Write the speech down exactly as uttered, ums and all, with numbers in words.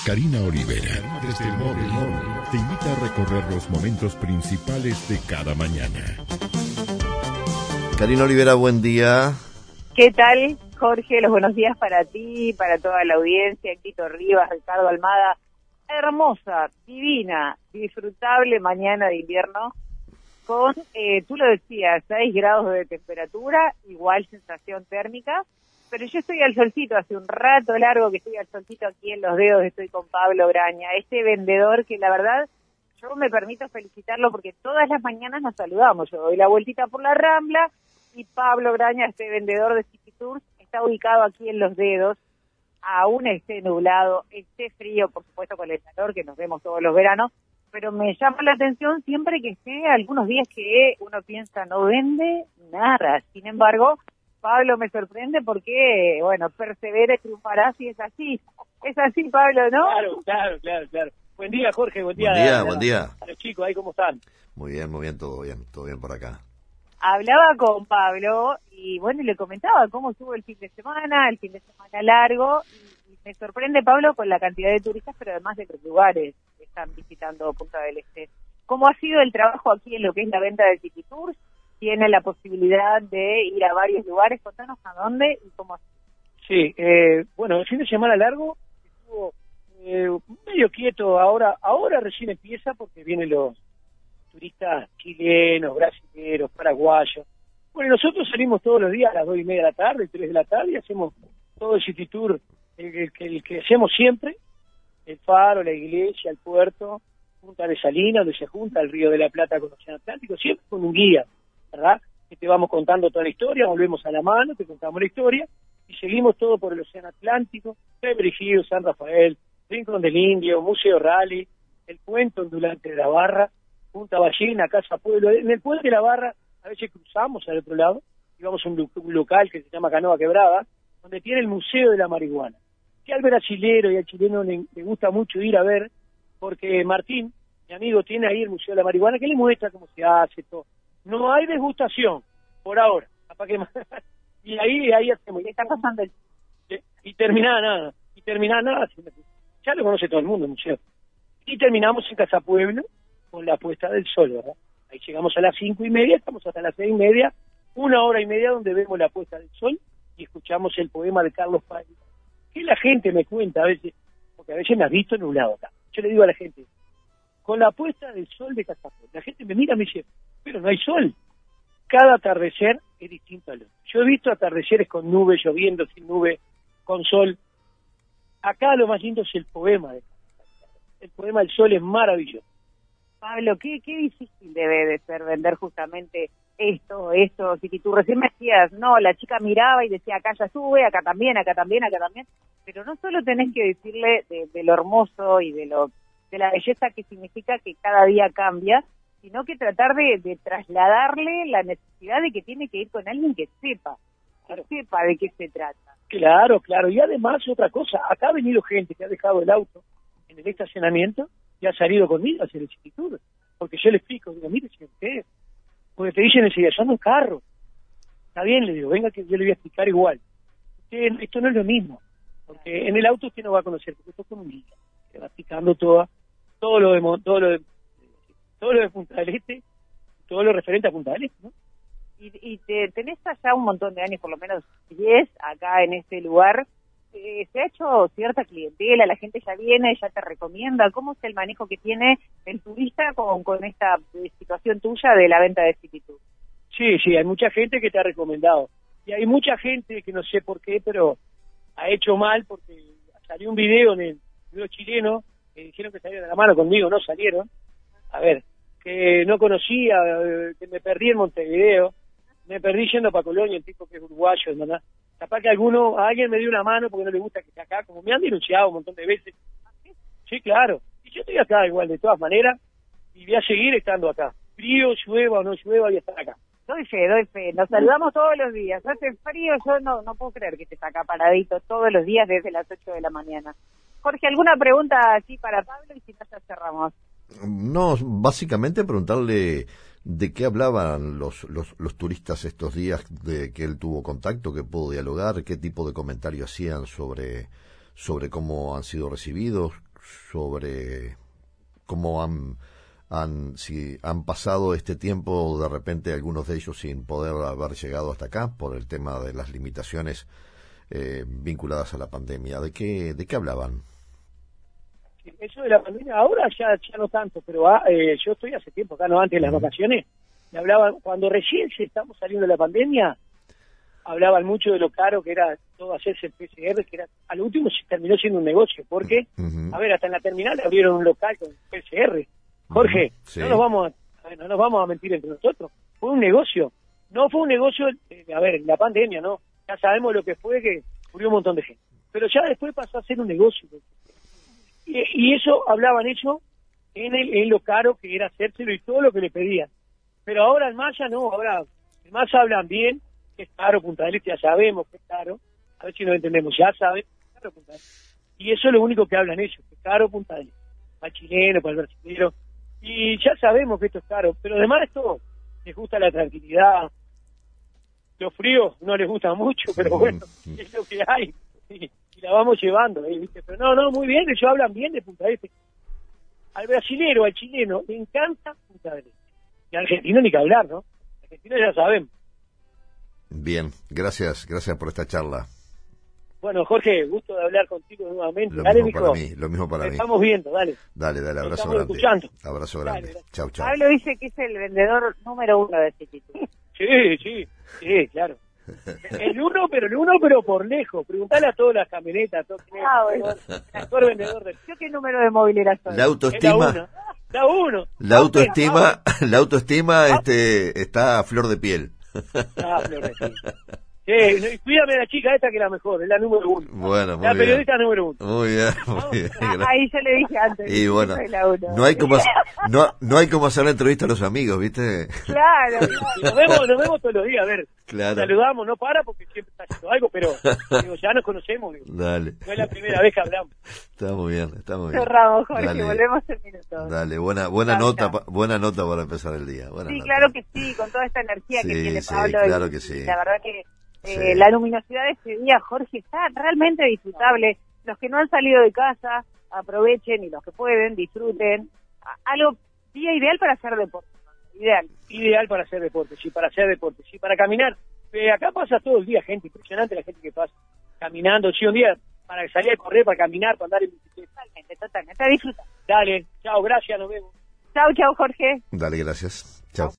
Karina Olivera, desde el móvil, te invita a recorrer los momentos principales de cada mañana. Karina Olivera, buen día. ¿Qué tal, Jorge? Los buenos días para ti, para toda la audiencia, Tito Rivas, Ricardo Almada. Hermosa, divina, disfrutable mañana de invierno con, eh, tú lo decías, seis grados de temperatura, igual sensación térmica, pero yo estoy al solcito, hace un rato largo que estoy al solcito aquí en Los Dedos, estoy con Pablo Graña, este vendedor que la verdad yo me permito felicitarlo porque todas las mañanas nos saludamos, yo doy la vueltita por la Rambla y Pablo Graña, este vendedor de City Tours, está ubicado aquí en Los Dedos, aún esté nublado, esté frío, por supuesto con el calor que nos vemos todos los veranos, pero me llama la atención siempre que esté algunos días que uno piensa no vende nada. Sin embargo, Pablo me sorprende porque, bueno, persevera y triunfará si es así. Es así, Pablo, ¿no? Claro, claro, claro, claro. Buen día, Jorge, buen día. Buen día, a, buen a, día. A los chicos, ahí cómo están. Muy bien, muy bien, todo bien, todo bien por acá. Hablaba con Pablo y, bueno, le comentaba cómo estuvo el fin de semana, el fin de semana largo, y, y me sorprende, Pablo, con la cantidad de turistas, pero además de los lugares que están visitando Punta del Este. ¿Cómo ha sido el trabajo aquí en lo que es la venta de City Tours? Tiene la posibilidad de ir a varios lugares, contanos a dónde y cómo ha sido. Sí, eh, bueno, el fin de semana largo estuvo eh, medio quieto, ahora ahora recién empieza porque vienen los turistas chilenos, brasileños, paraguayos. Bueno, nosotros salimos todos los días a las dos y media de la tarde, tres de la tarde, y hacemos todo el City Tour, el, el, el, el que hacemos siempre, el faro, la iglesia, el puerto, Punta de Salinas, donde se junta el Río de la Plata con el Océano Atlántico, siempre con un guía, ¿verdad? Que te vamos contando toda la historia, volvemos a la mano, te contamos la historia, y seguimos todo por el Océano Atlántico, Beverly Hills, San Rafael, Rincón del Indio, Museo Rally, el Puente Ondulante de la Barra, Punta Ballena, Casa Pueblo. En el Puente de la Barra a veces cruzamos al otro lado y vamos a un, un local que se llama Canoa Quebrada, donde tiene el Museo de la Marihuana, que al brasilero y al chileno le, le gusta mucho ir a ver, porque Martín, mi amigo, tiene ahí el Museo de la Marihuana, que le muestra cómo se hace todo. No hay degustación, por ahora. Que y ahí ahí hacemos. ¿Qué está pasando? El... Y terminada nada, y terminada nada. Ya lo conoce todo el mundo el museo. Y terminamos en Casa Pueblo, con la puesta del sol, ¿verdad? Ahí llegamos a las cinco y media, estamos hasta las seis y media, una hora y media donde vemos la puesta del sol y escuchamos el poema de Carlos Paz. Que la gente me cuenta a veces, porque a veces me has visto nublado acá. Yo le digo a la gente, con la puesta del sol de Casapueblo, la gente me mira y me dice, pero no hay sol. Cada atardecer es distinto al otro. Yo he visto atardeceres con nubes, lloviendo, sin nube, con sol. Acá lo más lindo es el poema de Casapueblo. El poema del sol es maravilloso. Pablo, qué, qué difícil debe de ser vender justamente esto, esto. Si tú recién me decías, no, la chica miraba y decía, acá ya sube, acá también, acá también, acá también. Pero no solo tenés que decirle de, de lo hermoso y de lo de la belleza que significa que cada día cambia, sino que tratar de, de trasladarle la necesidad de que tiene que ir con alguien que sepa, que claro. sepa de qué se trata. Claro, claro. Y además, otra cosa, acá ha venido gente que ha dejado el auto en el estacionamiento y ha salido conmigo a hacer el City Tour. Porque yo le explico, digo, mire, señor, usted, porque te dicen enseguida, yo ando en carro. Está bien, le digo, venga que yo le voy a explicar igual. Usted, esto no es lo mismo, porque en el auto usted no va a conocer, porque esto es con un guía, que va explicando toda, todo lo de todo lo de, todo lo de Punta del Este, todo lo referente a Punta del Este, ¿no? Y, y te, tenés allá un montón de años, por lo menos diez, acá en este lugar. Eh, ¿Se ha hecho cierta clientela? ¿La gente ya viene, ya te recomienda? ¿Cómo es el manejo que tiene el turista con, con esta situación tuya de la venta de City Tour? Sí, sí, hay mucha gente que te ha recomendado. Y hay mucha gente que no sé por qué, pero ha hecho mal porque salió un video en el video chileno que dijeron que salieron de la mano conmigo, no salieron. A ver, que no conocía, que me perdí en Montevideo, me perdí yendo para Colonia, el tipo que es uruguayo, ¿verdad? Capaz que alguno, a alguien me dio una mano porque no le gusta que esté acá, como me han denunciado un montón de veces. Sí, claro. Y yo estoy acá igual, de todas maneras, y voy a seguir estando acá. Frío, llueva o no llueva, voy a estar acá. Doy fe, doy fe. Nos saludamos todos los días. Hace frío, yo no no puedo creer que estés acá paradito todos los días desde las ocho de la mañana. Jorge, ¿alguna pregunta así para Pablo? Y si no, ya cerramos. No, básicamente preguntarle de qué hablaban los, los, los turistas estos días de que él tuvo contacto, que pudo dialogar, qué tipo de comentarios hacían sobre, sobre cómo han sido recibidos, sobre cómo han, han, si han pasado este tiempo, de repente algunos de ellos sin poder haber llegado hasta acá por el tema de las limitaciones eh, vinculadas a la pandemia. ¿De qué, de qué hablaban? Eso de la pandemia, ahora ya, ya no tanto, pero ah, eh, yo estoy hace tiempo acá, no antes de las uh-huh. vacaciones, me hablaban, cuando recién se estamos saliendo de la pandemia, hablaban mucho de lo caro que era todo hacerse el P C R, que era, al último se terminó siendo un negocio, porque, uh-huh. a ver, hasta en la terminal abrieron un local con P C R. Jorge, uh-huh. sí. no nos vamos a, a ver, no nos vamos a mentir entre nosotros, fue un negocio, no fue un negocio, eh, a ver, la pandemia, ¿no? Ya sabemos lo que fue, que murió un montón de gente, pero ya después pasó a ser un negocio. Y, y eso hablaban ellos en, el, en lo caro que era hacérselo y todo lo que le pedían. Pero ahora en Maya no, ahora en Maya hablan bien, que es caro Punta del Este, ya sabemos que es caro, a ver si nos entendemos, ya saben, es caro Punta del Este. Y eso es lo único que hablan ellos, que es caro Punta del Este, para el chileno, para el brasileño, y ya sabemos que esto es caro, pero además esto les gusta la tranquilidad, los fríos no les gustan mucho, pero bueno, es lo que hay. Y, y la vamos llevando, ¿eh? ¿Viste? Pero no, no, muy bien, ellos hablan bien de Punta del Este. Al brasilero, al chileno, le encanta Punta del Este. Y al argentino ni que hablar, ¿no? Al argentino ya sabemos. Bien, gracias, gracias por esta charla. Bueno, Jorge, gusto de hablar contigo nuevamente. Lo Dale, mismo mijo. para mí, lo mismo para Nos mí. Estamos viendo, dale. Dale, dale, abrazo Estamos grande. Escuchando. Abrazo grande. Dale, chau, chau. Pablo dice que es el vendedor número uno de este título. Sí, sí, sí, claro. El uno, pero el uno, pero por lejos. Preguntale a todas las camionetas, a todos que Ah, bueno. el mejor vendedor del... ¿Yo qué número de movilera soy? La autoestima, la, la uno. la autoestima, la autoestima este, está a flor de piel. Ah, flor de piel. Sí, cuídame a la chica esta que es la mejor, es la número uno. Bueno, muy la bien. periodista número uno. Muy bien, muy bien. Ahí yo le dije antes. Y bueno, soy la uno. no hay como no, no hay como hacer la entrevista a los amigos, ¿viste? Claro. Y nos vemos, nos vemos todos los días, a ver. Claro. Saludamos, no para porque siempre está haciendo algo, pero digo, ya nos conocemos. Digo. Dale. No es la primera vez que hablamos. Está muy bien, está muy bien. Cerramos, Jorge, Dale. volvemos en minutos. Dale, buena buena Chao, nota, chao. pa- buena nota para empezar el día. Buena Sí, nota. claro que sí, con toda esta energía Sí, que tiene sí, Pablo. claro y, que sí. y la verdad que eh, Sí. la luminosidad de este día, Jorge, está realmente disfrutable. Los que no han salido de casa, aprovechen, y los que pueden, disfruten. A- Algo, día ideal para hacer deporte. Ideal. Ideal para hacer deporte, sí, para hacer deporte, sí, para caminar. Eh, acá pasa todo el día gente, impresionante la gente que pasa caminando, sí, un día para salir a correr, para caminar, para andar en bicicleta. Totalmente, totalmente. A disfrutar. Dale, chao, gracias, nos vemos. Chau, chau, Jorge. Dale, gracias. Chao.